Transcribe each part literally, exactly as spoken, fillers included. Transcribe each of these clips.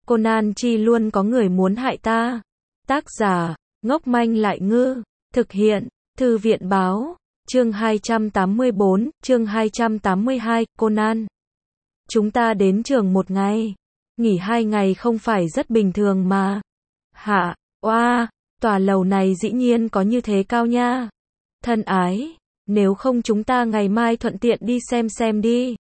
Conan chi luôn có người muốn hại ta. Tác giả, ngốc manh lại ngư. Thực hiện, Thư viện báo. Chương hai trăm tám mươi bốn, chương hai trăm tám mươi hai, Conan. Chúng ta đến trường một ngày. Nghỉ hai ngày không phải rất bình thường mà. Hạ, oa, tòa lầu này dĩ nhiên có như thế cao nha. Thân ái, nếu không chúng ta ngày mai thuận tiện đi xem xem đi.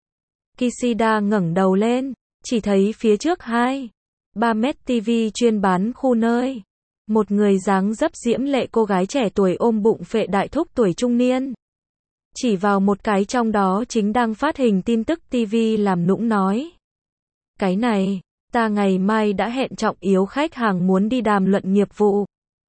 Kishida ngẩng đầu lên, chỉ thấy phía trước hai, ba mét tivi chuyên bán khu nơi. Một người dáng dấp diễm lệ cô gái trẻ tuổi ôm bụng phệ đại thúc tuổi trung niên. Chỉ vào một cái trong đó chính đang phát hình tin tức tivi làm nũng nói. Cái này, ta ngày mai đã hẹn trọng yếu khách hàng muốn đi đàm luận nghiệp vụ.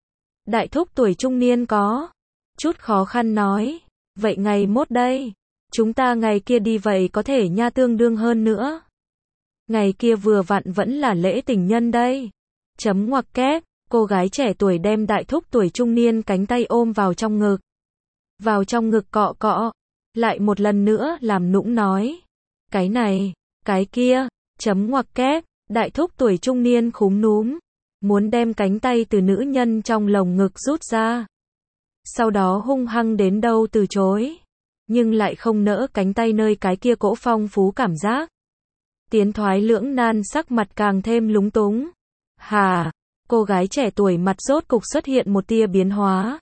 Đại thúc tuổi trung niên có chút khó khăn nói. Vậy ngày mốt đây, chúng ta ngày kia đi vậy có thể nha tương đương hơn nữa. Ngày kia vừa vặn vẫn là lễ tình nhân đây. Chấm ngoặc kép, cô gái trẻ tuổi đem đại thúc tuổi trung niên cánh tay ôm vào trong ngực. Vào trong ngực cọ cọ, lại một lần nữa làm nũng nói. Cái này, cái kia, chấm ngoặc kép, đại thúc tuổi trung niên khúm núm, muốn đem cánh tay từ nữ nhân trong lồng ngực rút ra. Sau đó hung hăng đến đâu từ chối, nhưng lại không nỡ cánh tay nơi cái kia cỗ phong phú cảm giác. Tiến thoái lưỡng nan sắc mặt càng thêm lúng túng. Hà, cô gái trẻ tuổi mặt rốt cục xuất hiện một tia biến hóa.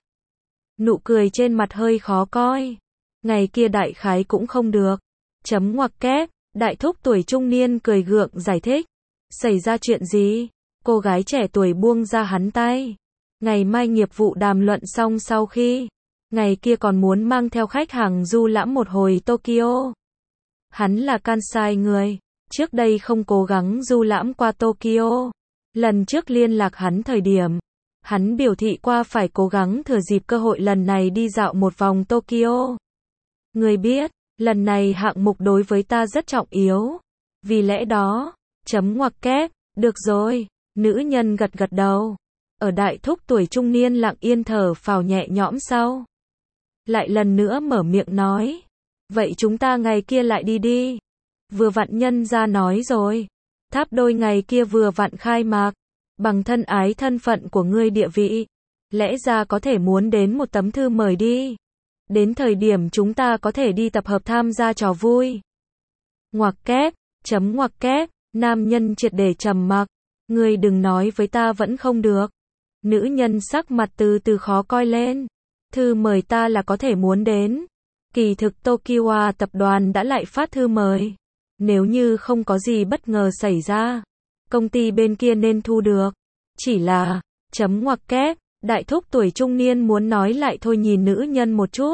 Nụ cười trên mặt hơi khó coi. Ngày kia đại khái cũng không được. Chấm ngoặc kép, đại thúc tuổi trung niên cười gượng giải thích. Xảy ra chuyện gì? Cô gái trẻ tuổi buông ra hắn tay. Ngày mai nghiệp vụ đàm luận xong sau khi, ngày kia còn muốn mang theo khách hàng du lãm một hồi Tokyo. Hắn là Kansai người, trước đây không cố gắng du lãm qua Tokyo. Lần trước liên lạc hắn thời điểm, hắn biểu thị qua phải cố gắng thừa dịp cơ hội lần này đi dạo một vòng Tokyo. Người biết, lần này hạng mục đối với ta rất trọng yếu. Vì lẽ đó, chấm ngoặc kép, được rồi, nữ nhân gật gật đầu. Ở đại thúc tuổi trung niên lặng yên thở phào nhẹ nhõm sau. Lại lần nữa mở miệng nói. Vậy chúng ta ngày kia lại đi đi. Vừa vặn nhân ra nói rồi. Tháp đôi ngày kia vừa vặn khai mạc. Bằng thân ái thân phận của ngươi địa vị. Lẽ ra có thể muốn đến một tấm thư mời đi. Đến thời điểm chúng ta có thể đi tập hợp tham gia trò vui. Ngoặc kép, chấm ngoặc kép, nam nhân triệt để trầm mặc. Ngươi đừng nói với ta vẫn không được. Nữ nhân sắc mặt từ từ khó coi lên. Thư mời ta là có thể muốn đến. Kỳ thực Tokyo tập đoàn đã lại phát thư mời. Nếu như không có gì bất ngờ xảy ra, công ty bên kia nên thu được. Chỉ là, chấm ngoặc kép, đại thúc tuổi trung niên muốn nói lại thôi nhìn nữ nhân một chút.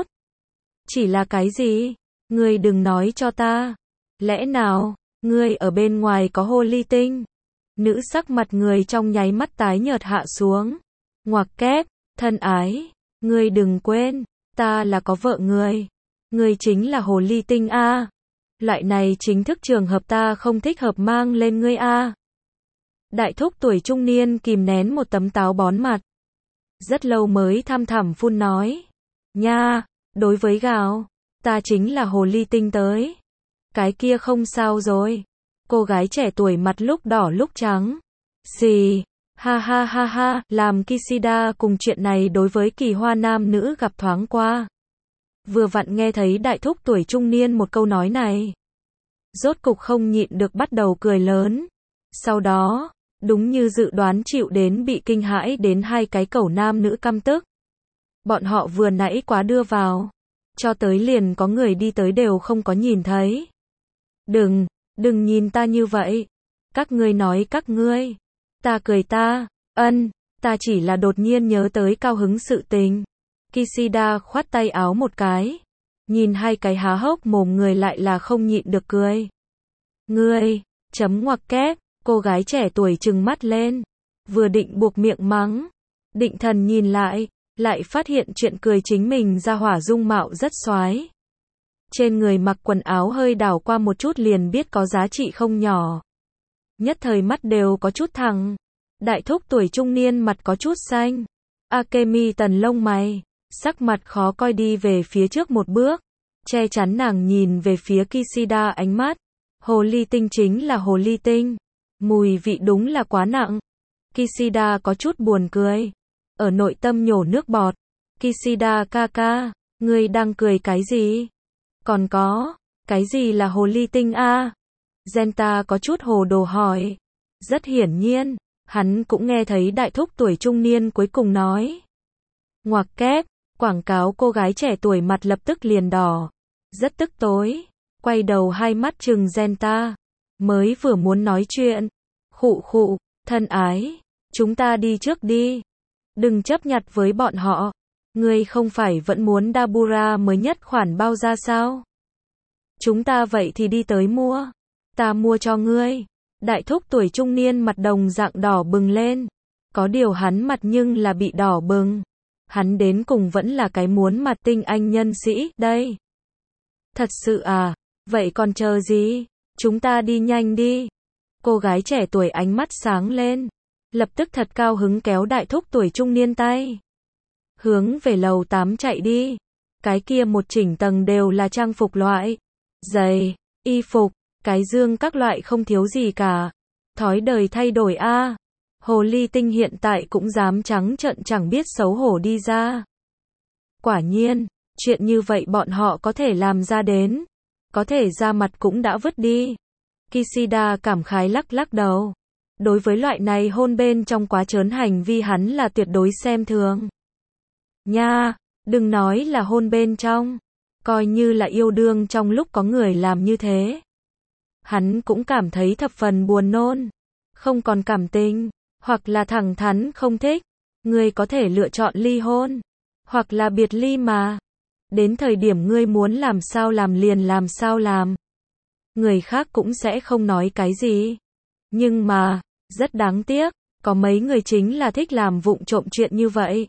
Chỉ là cái gì? Ngươi đừng nói cho ta. Lẽ nào, ngươi ở bên ngoài có hồ ly tinh? Nữ sắc mặt người trong nháy mắt tái nhợt hạ xuống. Ngoặc kép, thân ái, ngươi đừng quên, ta là có vợ ngươi. Ngươi chính là hồ ly tinh a. Loại này chính thức trường hợp ta không thích hợp mang lên ngươi a. Đại thúc tuổi trung niên kìm nén một tấm táo bón mặt. Rất lâu mới thăm thẳm phun nói. Nha, đối với gạo, ta chính là hồ ly tinh tới. Cái kia không sao rồi. Cô gái trẻ tuổi mặt lúc đỏ lúc trắng. Xì, ha ha ha ha, làm Kishida cùng chuyện này đối với kỳ hoa nam nữ gặp thoáng qua. Vừa vặn nghe thấy đại thúc tuổi trung niên một câu nói này. Rốt cục không nhịn được bắt đầu cười lớn. Sau đó, đúng như dự đoán chịu đến bị kinh hãi đến hai cái cẩu nam nữ căm tức. Bọn họ vừa nãy quá đưa vào. Cho tới liền có người đi tới đều không có nhìn thấy. Đừng, đừng nhìn ta như vậy. Các ngươi nói các ngươi. Ta cười ta, ân, ta chỉ là đột nhiên nhớ tới cao hứng sự tình. Kishida khoát tay áo một cái. Nhìn hai cái há hốc mồm người lại là không nhịn được cười. Ngươi, chấm ngoặc kép, cô gái trẻ tuổi trừng mắt lên. Vừa định buộc miệng mắng. Định thần nhìn lại, lại phát hiện chuyện cười chính mình ra hỏa dung mạo rất xoái. Trên người mặc quần áo hơi đảo qua một chút liền biết có giá trị không nhỏ. Nhất thời mắt đều có chút thẳng. Đại thúc tuổi trung niên mặt có chút xanh. Akemi tần lông mày. Sắc mặt khó coi đi về phía trước một bước. Che chắn nàng nhìn về phía Kishida ánh mắt. Hồ ly tinh chính là hồ ly tinh. Mùi vị đúng là quá nặng. Kishida có chút buồn cười. Ở nội tâm nhổ nước bọt. Kishida ca ca, ngươi đang cười cái gì? Còn có, cái gì là hồ ly tinh a? Genta có chút hồ đồ hỏi. Rất hiển nhiên, hắn cũng nghe thấy đại thúc tuổi trung niên cuối cùng nói. Ngoặc kép, quảng cáo cô gái trẻ tuổi mặt lập tức liền đỏ. Rất tức tối, quay đầu hai mắt trừng Genta. Mới vừa muốn nói chuyện. Khụ khụ, thân ái, chúng ta đi trước đi. Đừng chấp nhặt với bọn họ. Ngươi không phải vẫn muốn Dabura mới nhất khoản bao ra sao? Chúng ta vậy thì đi tới mua. Ta mua cho ngươi. Đại thúc tuổi trung niên mặt đồng dạng đỏ bừng lên. Có điều hắn mặt nhưng là bị đỏ bừng. Hắn đến cùng vẫn là cái muốn mặt tinh anh nhân sĩ, đây. Thật sự à? Vậy còn chờ gì? Chúng ta đi nhanh đi. Cô gái trẻ tuổi ánh mắt sáng lên. Lập tức thật cao hứng kéo đại thúc tuổi trung niên tay. Hướng về lầu tám chạy đi. Cái kia một chỉnh tầng đều là trang phục loại. Giày, y phục, cái dương các loại không thiếu gì cả. Thói đời thay đổi a. Hồ ly tinh hiện tại cũng dám trắng trợn chẳng biết xấu hổ đi ra. Quả nhiên, chuyện như vậy bọn họ có thể làm ra đến. Có thể ra mặt cũng đã vứt đi. Kishida cảm khái lắc lắc đầu. Đối với loại này hôn bên trong quá trớn hành vi hắn là tuyệt đối xem thường. Nha, đừng nói là hôn bên trong. Coi như là yêu đương trong lúc có người làm như thế. Hắn cũng cảm thấy thập phần buồn nôn. Không còn cảm tình. Hoặc là thẳng thắn không thích. Ngươi có thể lựa chọn ly hôn. Hoặc là biệt ly mà. Đến thời điểm ngươi muốn làm sao làm liền làm sao làm. Người khác cũng sẽ không nói cái gì. Nhưng mà, rất đáng tiếc, có mấy người chính là thích làm vụng trộm chuyện như vậy.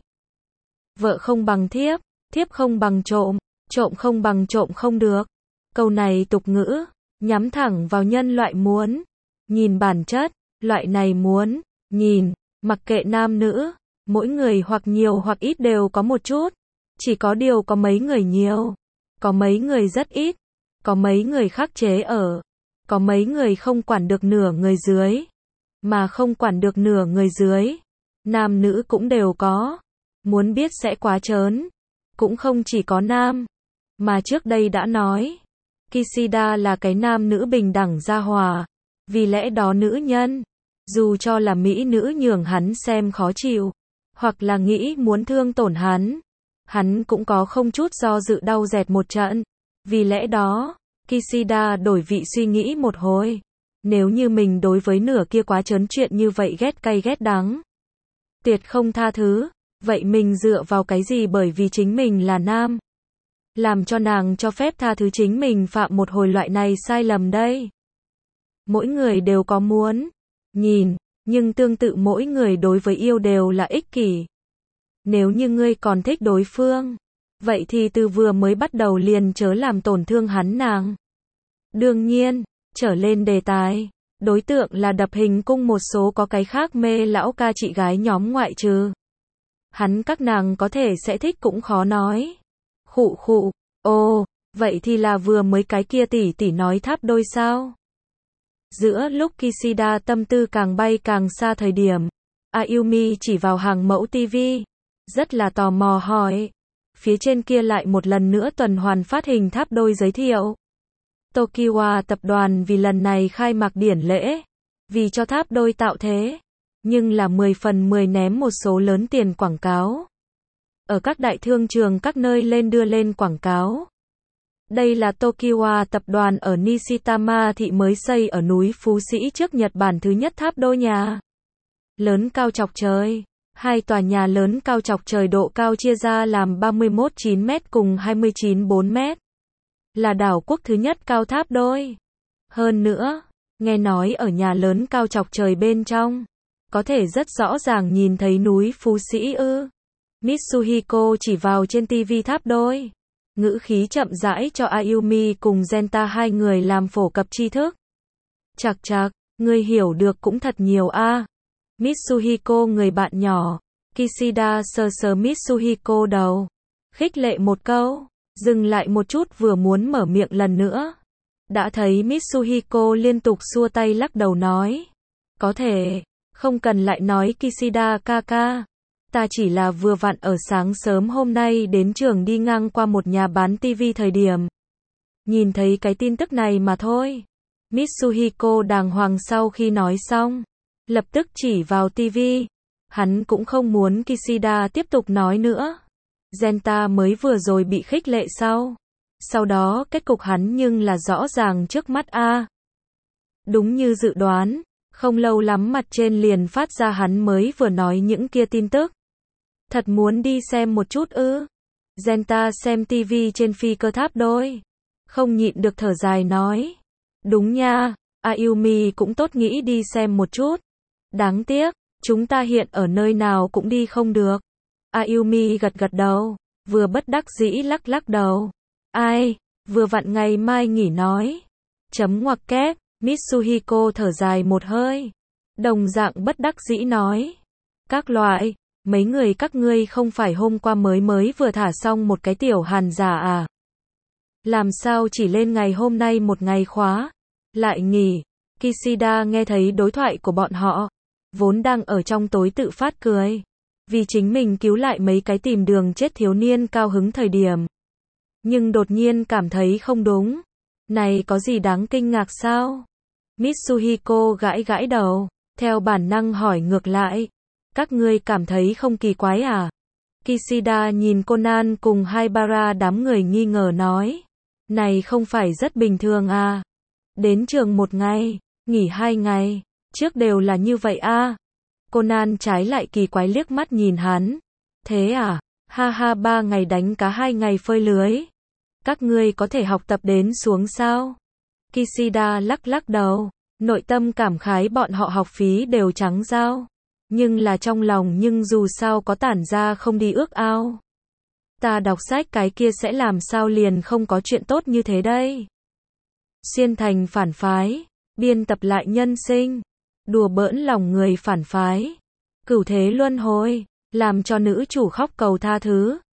Vợ không bằng thiếp, thiếp không bằng trộm, trộm không bằng trộm không được. Câu này tục ngữ, nhắm thẳng vào nhân loại muốn. Nhìn bản chất, loại này muốn, nhìn, mặc kệ nam nữ, mỗi người hoặc nhiều hoặc ít đều có một chút. Chỉ có điều có mấy người nhiều, có mấy người rất ít, có mấy người khắc chế ở, có mấy người không quản được nửa người dưới, mà không quản được nửa người dưới. Nam nữ cũng đều có, muốn biết sẽ quá trớn, cũng không chỉ có nam, mà trước đây đã nói, Kishida là cái nam nữ bình đẳng gia hòa, vì lẽ đó nữ nhân, dù cho là mỹ nữ nhường hắn xem khó chịu, hoặc là nghĩ muốn thương tổn hắn, hắn cũng có không chút do dự đau dẹt một trận. Vì lẽ đó, Kishida đổi vị suy nghĩ một hồi. Nếu như mình đối với nửa kia quá trớn chuyện như vậy ghét cay ghét đắng, tuyệt không tha thứ, vậy mình dựa vào cái gì bởi vì chính mình là nam? Làm cho nàng cho phép tha thứ chính mình phạm một hồi loại này sai lầm đây. Mỗi người đều có muốn, nhìn, nhưng tương tự mỗi người đối với yêu đều là ích kỷ. Nếu như ngươi còn thích đối phương, vậy thì từ vừa mới bắt đầu liền chớ làm tổn thương hắn nàng. Đương nhiên, trở lên đề tài, đối tượng là đập hình cung một số có cái khác mê lão ca chị gái nhóm ngoại trừ. Hắn các nàng có thể sẽ thích cũng khó nói. Khụ khụ, ồ, vậy thì là vừa mới cái kia tỷ tỷ nói tháp đôi sao? Giữa lúc Kishida tâm tư càng bay càng xa thời điểm, Ayumi chỉ vào hàng mẫu tivi, rất là tò mò hỏi. Phía trên kia lại một lần nữa tuần hoàn phát hình tháp đôi giới thiệu. Tokiwa tập đoàn vì lần này khai mạc điển lễ, vì cho tháp đôi tạo thế, nhưng là mười phần mười ném một số lớn tiền quảng cáo. Ở các đại thương trường các nơi lên đưa lên quảng cáo. Đây là Tokiwa tập đoàn ở Nishitama thị mới xây ở núi Phú Sĩ trước Nhật Bản thứ nhất tháp đôi nhà. Lớn cao chọc trời. Hai tòa nhà lớn cao chọc trời độ cao chia ra làm ba mươi mốt phẩy chín mét cùng hai mươi chín phẩy bốn mét. Là đảo quốc thứ nhất cao tháp đôi. Hơn nữa, nghe nói ở nhà lớn cao chọc trời bên trong, có thể rất rõ ràng nhìn thấy núi Phú Sĩ ư. Mitsuhiko chỉ vào trên tivi tháp đôi. Ngữ khí chậm rãi cho Ayumi cùng Genta hai người làm phổ cập tri thức. Chạc chạc, ngươi hiểu được cũng thật nhiều a. Mitsuhiko người bạn nhỏ. Kishida sờ sờ Mitsuhiko đầu. Khích lệ một câu. Dừng lại một chút vừa muốn mở miệng lần nữa. Đã thấy Mitsuhiko liên tục xua tay lắc đầu nói. Có thể, không cần lại nói Kishida ca ca. Ta chỉ là vừa vặn ở sáng sớm hôm nay đến trường đi ngang qua một nhà bán tivi thời điểm. Nhìn thấy cái tin tức này mà thôi. Mitsuhiko đàng hoàng sau khi nói xong. Lập tức chỉ vào tivi. Hắn cũng không muốn Kishida tiếp tục nói nữa. Genta mới vừa rồi bị khích lệ sau. Sau đó kết cục hắn nhưng là rõ ràng trước mắt a. Đúng như dự đoán, không lâu lắm mặt trên liền phát ra hắn mới vừa nói những kia tin tức. Thật muốn đi xem một chút ư? Genta xem tivi trên phi cơ tháp đôi. Không nhịn được thở dài nói. Đúng nha, Ayumi cũng tốt nghĩ đi xem một chút. Đáng tiếc, chúng ta hiện ở nơi nào cũng đi không được. Ayumi gật gật đầu, vừa bất đắc dĩ lắc lắc đầu. Ai, vừa vặn ngày mai nghỉ nói. Chấm ngoặc kép, Mitsuhiko thở dài một hơi. Đồng dạng bất đắc dĩ nói. Các loại, mấy người các ngươi không phải hôm qua mới mới vừa thả xong một cái tiểu hàn giả à? Làm sao chỉ lên ngày hôm nay một ngày khóa? Lại nghỉ. Kishida nghe thấy đối thoại của bọn họ. Vốn đang ở trong tối tự phát cười. Vì chính mình cứu lại mấy cái tìm đường chết thiếu niên cao hứng thời điểm. Nhưng đột nhiên cảm thấy không đúng. Này có gì đáng kinh ngạc sao? Mitsuhiko gãi gãi đầu. Theo bản năng hỏi ngược lại. Các ngươi cảm thấy không kỳ quái à? Kishida nhìn Conan cùng Haibara đám người nghi ngờ nói. Này không phải rất bình thường à? Đến trường một ngày, nghỉ hai ngày, trước đều là như vậy à? Conan trái lại kỳ quái liếc mắt nhìn hắn. Thế à? Ha ha, ba ngày đánh cá hai ngày phơi lưới. Các ngươi có thể học tập đến xuống sao? Kishida lắc lắc đầu, nội tâm cảm khái bọn họ học phí đều trắng dao. Nhưng là trong lòng nhưng dù sao có tản ra không đi ước ao. Ta đọc sách cái kia sẽ làm sao liền không có chuyện tốt như thế đây. Xuyên thành phản phái, biên tập lại nhân sinh, đùa bỡn lòng người phản phái, cửu thế luân hồi, làm cho nữ chủ khóc cầu tha thứ.